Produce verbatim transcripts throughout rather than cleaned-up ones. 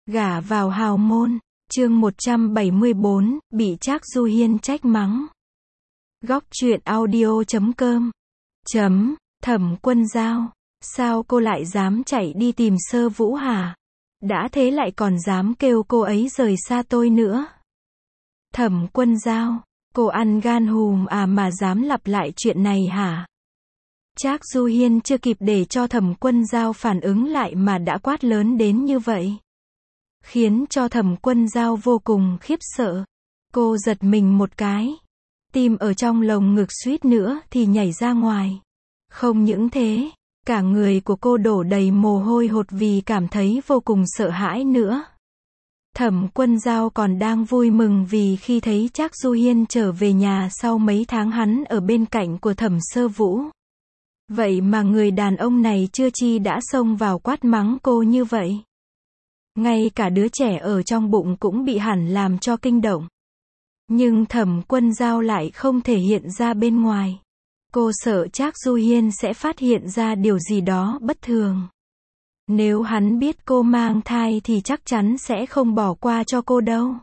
Gả vào hào môn, chương một trăm bảy mươi bốn, bị Trác Du Hiên trách mắng. Góc truyện audio chấm com. Chấm, Thẩm Quân Dao, sao cô lại dám chạy đi tìm Sơ Vũ hả? Đã thế lại còn dám kêu cô ấy rời xa tôi nữa. Thẩm Quân Dao, cô ăn gan hùm à mà dám lặp lại chuyện này hả? Trác Du Hiên chưa kịp để cho Thẩm Quân Dao phản ứng lại mà đã quát lớn đến như vậy, khiến cho Thẩm Quân Dao vô cùng khiếp sợ. Cô giật mình một cái, tim ở trong lồng ngực suýt nữa thì nhảy ra ngoài. Không những thế, cả người của cô đổ đầy mồ hôi hột vì cảm thấy vô cùng sợ hãi nữa. Thẩm Quân Dao còn đang vui mừng vì khi thấy Trác Du Hiên trở về nhà sau mấy tháng hắn ở bên cạnh của Thẩm Sơ Vũ. Vậy mà người đàn ông này chưa chi đã xông vào quát mắng cô như vậy. Ngay cả đứa trẻ ở trong bụng cũng bị hẳn làm cho kinh động. Nhưng Thẩm Quân Dao lại không thể hiện ra bên ngoài. Cô sợ Trác Du Hiên sẽ phát hiện ra điều gì đó bất thường. Nếu hắn biết cô mang thai thì chắc chắn sẽ không bỏ qua cho cô đâu.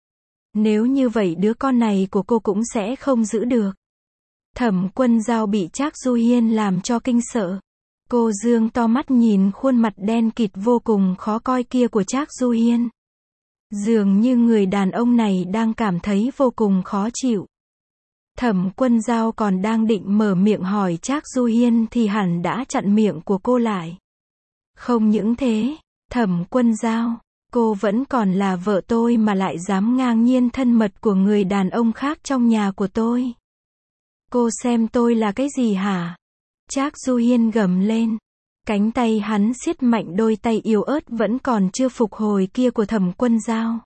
Nếu như vậy đứa con này của cô cũng sẽ không giữ được. Thẩm Quân Dao bị Trác Du Hiên làm cho kinh sợ. Cô dương to mắt nhìn khuôn mặt đen kịt vô cùng khó coi kia của Trác Du Hiên. Dường như người đàn ông này đang cảm thấy vô cùng khó chịu. Thẩm Quân Dao còn đang định mở miệng hỏi Trác Du Hiên thì hẳn đã chặn miệng của cô lại. Không những thế, Thẩm Quân Dao, cô vẫn còn là vợ tôi mà lại dám ngang nhiên thân mật của người đàn ông khác trong nhà của tôi. Cô xem tôi là cái gì hả? Trác Du Hiên gầm lên. Cánh tay hắn siết mạnh đôi tay yếu ớt vẫn còn chưa phục hồi kia của Thẩm Quân Dao.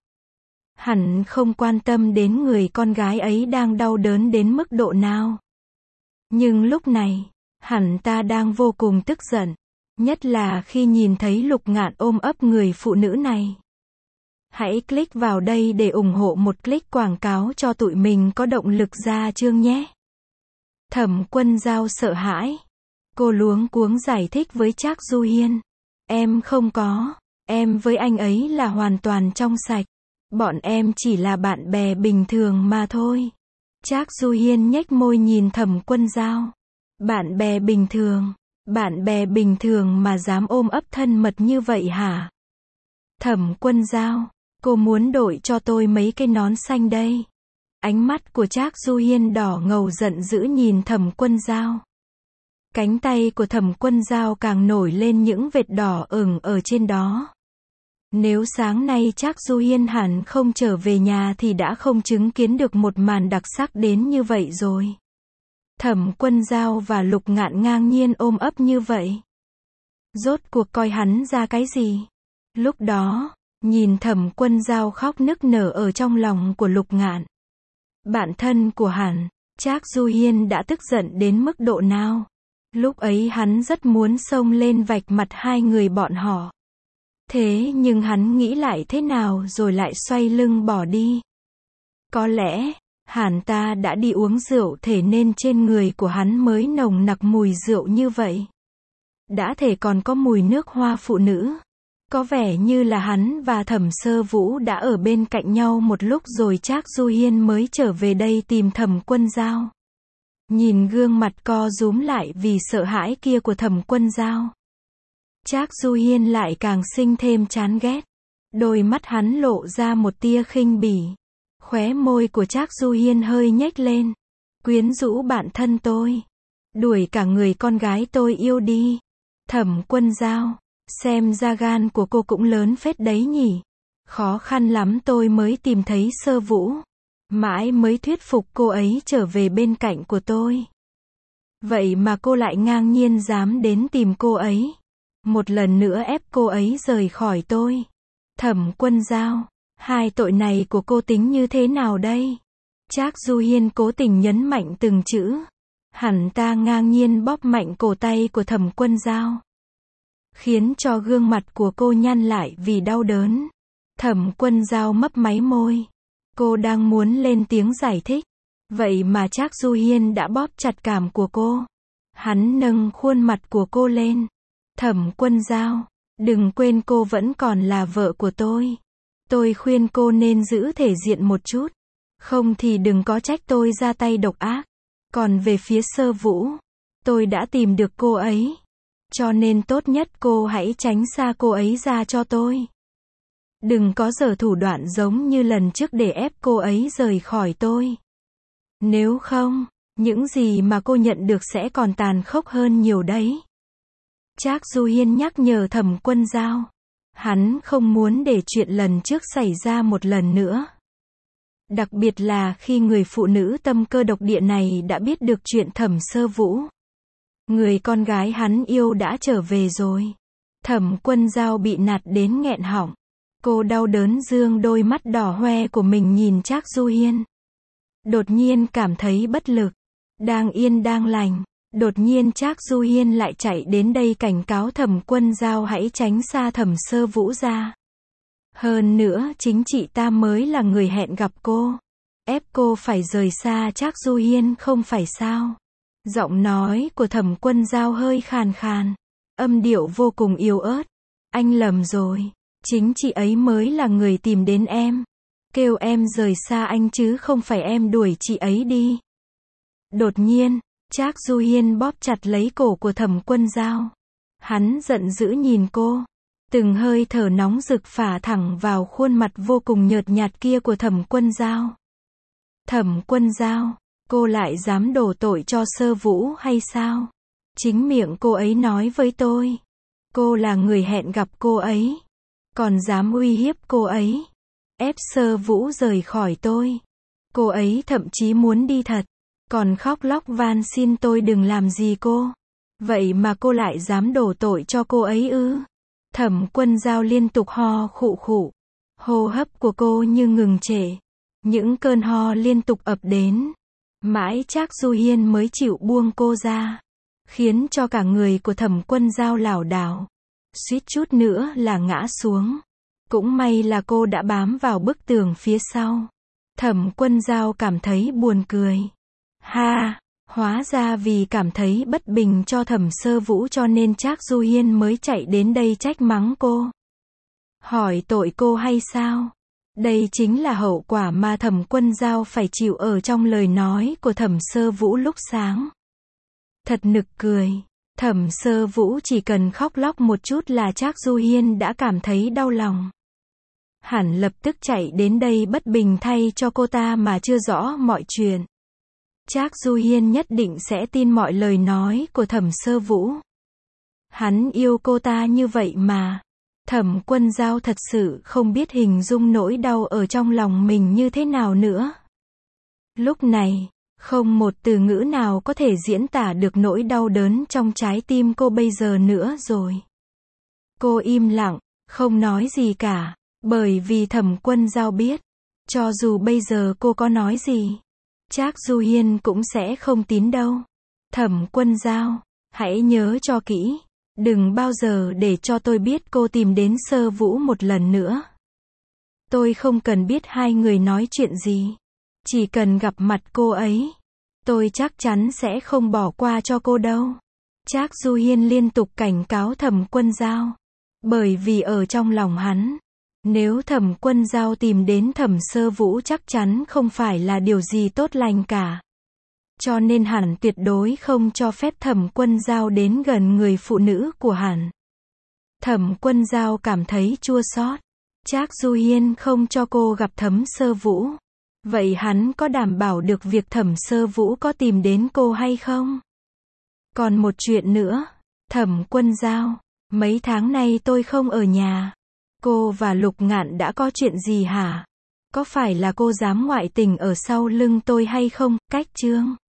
Hắn không quan tâm đến người con gái ấy đang đau đớn đến mức độ nào. Nhưng lúc này, hắn ta đang vô cùng tức giận. Nhất là khi nhìn thấy Lục Ngạn ôm ấp người phụ nữ này. Hãy click vào đây để ủng hộ một click quảng cáo cho tụi mình có động lực ra chương nhé. Thẩm Quân Dao sợ hãi. Cô luống cuống giải thích với Trác Du Hiên. Em không có, em với anh ấy là hoàn toàn trong sạch. Bọn em chỉ là bạn bè bình thường mà thôi. Trác Du Hiên nhếch môi nhìn Thẩm Quân Dao. Bạn bè bình thường, bạn bè bình thường mà dám ôm ấp thân mật như vậy hả? Thẩm Quân Dao, cô muốn đội cho tôi mấy cái nón xanh đây. Ánh mắt của Trác Du Hiên đỏ ngầu giận dữ nhìn Thẩm Quân Dao. Cánh tay của Thẩm Quân Dao càng nổi lên những vệt đỏ ửng ở trên đó. Nếu sáng nay Trác Du Hiên hẳn không trở về nhà thì đã không chứng kiến được một màn đặc sắc đến như vậy rồi. Thẩm Quân Dao và Lục Ngạn ngang nhiên ôm ấp như vậy. Rốt cuộc coi hắn ra cái gì? Lúc đó, nhìn Thẩm Quân Dao khóc nức nở ở trong lòng của Lục Ngạn. Bạn thân của hắn, Trác Du Hiên đã tức giận đến mức độ nào? Lúc ấy hắn rất muốn xông lên vạch mặt hai người bọn họ. Thế nhưng hắn nghĩ lại thế nào rồi lại xoay lưng bỏ đi. Có lẽ, hắn ta đã đi uống rượu thể nên trên người của hắn mới nồng nặc mùi rượu như vậy. Đã thể còn có mùi nước hoa phụ nữ. Có vẻ như là hắn và Thẩm Sơ Vũ đã ở bên cạnh nhau một lúc rồi Trác Du Hiên mới trở về đây tìm Thẩm Quân Dao. Nhìn gương mặt co rúm lại vì sợ hãi kia của Thẩm Quân Dao, Trác Du Hiên lại càng sinh thêm chán ghét. Đôi mắt hắn lộ ra một tia khinh bỉ. Khóe môi của Trác Du Hiên hơi nhếch lên. Quyến rũ bạn thân tôi. Đuổi cả người con gái tôi yêu đi. Thẩm Quân Dao, xem ra gan của cô cũng lớn phết đấy nhỉ. Khó khăn lắm tôi mới tìm thấy Sơ Vũ. Mãi mới thuyết phục cô ấy trở về bên cạnh của tôi. Vậy mà cô lại ngang nhiên dám đến tìm cô ấy. Một lần nữa ép cô ấy rời khỏi tôi. Thẩm Quân Dao, hai tội này của cô tính như thế nào đây? Trác Du Hiên cố tình nhấn mạnh từng chữ. Hắn ta ngang nhiên bóp mạnh cổ tay của Thẩm Quân Dao, khiến cho gương mặt của cô nhăn lại vì đau đớn. Thẩm Quân Dao mấp máy môi. Cô đang muốn lên tiếng giải thích. Vậy mà Trác Du Hiên đã bóp chặt cảm của cô. Hắn nâng khuôn mặt của cô lên. Thẩm Quân Dao, Đừng quên cô vẫn còn là vợ của tôi. Tôi khuyên cô nên giữ thể diện một chút. Không thì đừng có trách tôi ra tay độc ác. Còn về phía Sơ Vũ, tôi đã tìm được cô ấy. Cho nên tốt nhất cô hãy tránh xa cô ấy ra cho tôi. Đừng có giở thủ đoạn giống như lần trước để ép cô ấy rời khỏi tôi. Nếu không, những gì mà cô nhận được sẽ còn tàn khốc hơn nhiều đấy. Trác Du Hiên nhắc nhở Thẩm Quân Dao. Hắn không muốn để chuyện lần trước xảy ra một lần nữa. Đặc biệt là khi người phụ nữ tâm cơ độc địa này đã biết được chuyện Thẩm Sơ Vũ. Người con gái hắn yêu đã trở về rồi. Thẩm Quân Dao bị nạt đến nghẹn họng. Cô đau đớn dương đôi mắt đỏ hoe của mình nhìn Trác Du Hiên. Đột nhiên cảm thấy bất lực. Đang yên đang lành. Đột nhiên Trác Du Hiên lại chạy đến đây cảnh cáo Thẩm Quân Dao hãy tránh xa Thẩm Sơ Vũ ra. Hơn nữa chính chị ta mới là người hẹn gặp cô. Ép cô phải rời xa Trác Du Hiên không phải sao. Giọng nói của Thẩm Quân Dao hơi khàn khàn. Âm điệu vô cùng yếu ớt. Anh lầm rồi. Chính chị ấy mới là người tìm đến em. Kêu em rời xa anh chứ không phải em đuổi chị ấy đi. Đột nhiên, Trác Du Hiên bóp chặt lấy cổ của Thẩm Quân Dao. Hắn giận dữ nhìn cô. Từng hơi thở nóng rực phả thẳng vào khuôn mặt vô cùng nhợt nhạt kia của Thẩm Quân Dao. Thẩm Quân Dao, cô lại dám đổ tội cho Sơ Vũ hay sao? Chính miệng cô ấy nói với tôi. Cô là người hẹn gặp cô ấy. Còn dám uy hiếp cô ấy. Ép Sơ Vũ rời khỏi tôi. Cô ấy thậm chí muốn đi thật. Còn khóc lóc van xin tôi đừng làm gì cô. Vậy mà cô lại dám đổ tội cho cô ấy ư? Thẩm Quân Dao liên tục ho khụ khụ. Hô hấp của cô như ngừng trệ. Những cơn ho liên tục ập đến. Mãi Trác Du Hiên mới chịu buông cô ra. Khiến cho cả người của Thẩm Quân Dao lảo đảo. Suýt chút nữa là ngã xuống. Cũng may là cô đã bám vào bức tường phía sau. Thẩm Quân Dao cảm thấy buồn cười. Ha, hóa ra vì cảm thấy bất bình cho Thẩm Sơ Vũ cho nên Trác Du Hiên mới chạy đến đây trách mắng cô. Hỏi tội cô hay sao? Đây chính là hậu quả mà Thẩm Quân Dao phải chịu ở trong lời nói của Thẩm Sơ Vũ lúc sáng. Thật nực cười. Thẩm Sơ Vũ chỉ cần khóc lóc một chút là Trác Du Hiên đã cảm thấy đau lòng. Hẳn lập tức chạy đến đây bất bình thay cho cô ta mà chưa rõ mọi chuyện. Trác Du Hiên nhất định sẽ tin mọi lời nói của Thẩm Sơ Vũ. Hắn yêu cô ta như vậy mà. Thẩm Quân Dao thật sự không biết hình dung nỗi đau ở trong lòng mình như thế nào nữa. Lúc này, không một từ ngữ nào có thể diễn tả được nỗi đau đớn trong trái tim cô bây giờ nữa rồi. Cô im lặng, không nói gì cả, bởi vì Thẩm Quân Dao biết, cho dù bây giờ cô có nói gì, Trác Du Hiên cũng sẽ không tín đâu. Thẩm Quân Dao, hãy nhớ cho kỹ, đừng bao giờ để cho tôi biết cô tìm đến Sơ Vũ một lần nữa. Tôi không cần biết hai người nói chuyện gì. Chỉ cần gặp mặt cô ấy, tôi chắc chắn sẽ không bỏ qua cho cô đâu. Trác Du Hiên liên tục cảnh cáo Thẩm Quân Dao. Bởi vì ở trong lòng hắn, nếu Thẩm Quân Dao tìm đến Thẩm Sơ Vũ chắc chắn không phải là điều gì tốt lành cả. Cho nên hắn tuyệt đối không cho phép Thẩm Quân Dao đến gần người phụ nữ của hắn. Thẩm Quân Dao cảm thấy chua xót. Trác Du Hiên không cho cô gặp Thẩm Sơ Vũ. Vậy hắn có đảm bảo được việc Thẩm Sơ Vũ có tìm đến cô hay không? Còn một chuyện nữa, Thẩm Quân Dao, mấy tháng nay tôi không ở nhà. Cô và Lục Ngạn đã có chuyện gì hả? Có phải là cô dám ngoại tình ở sau lưng tôi hay không? Cách chương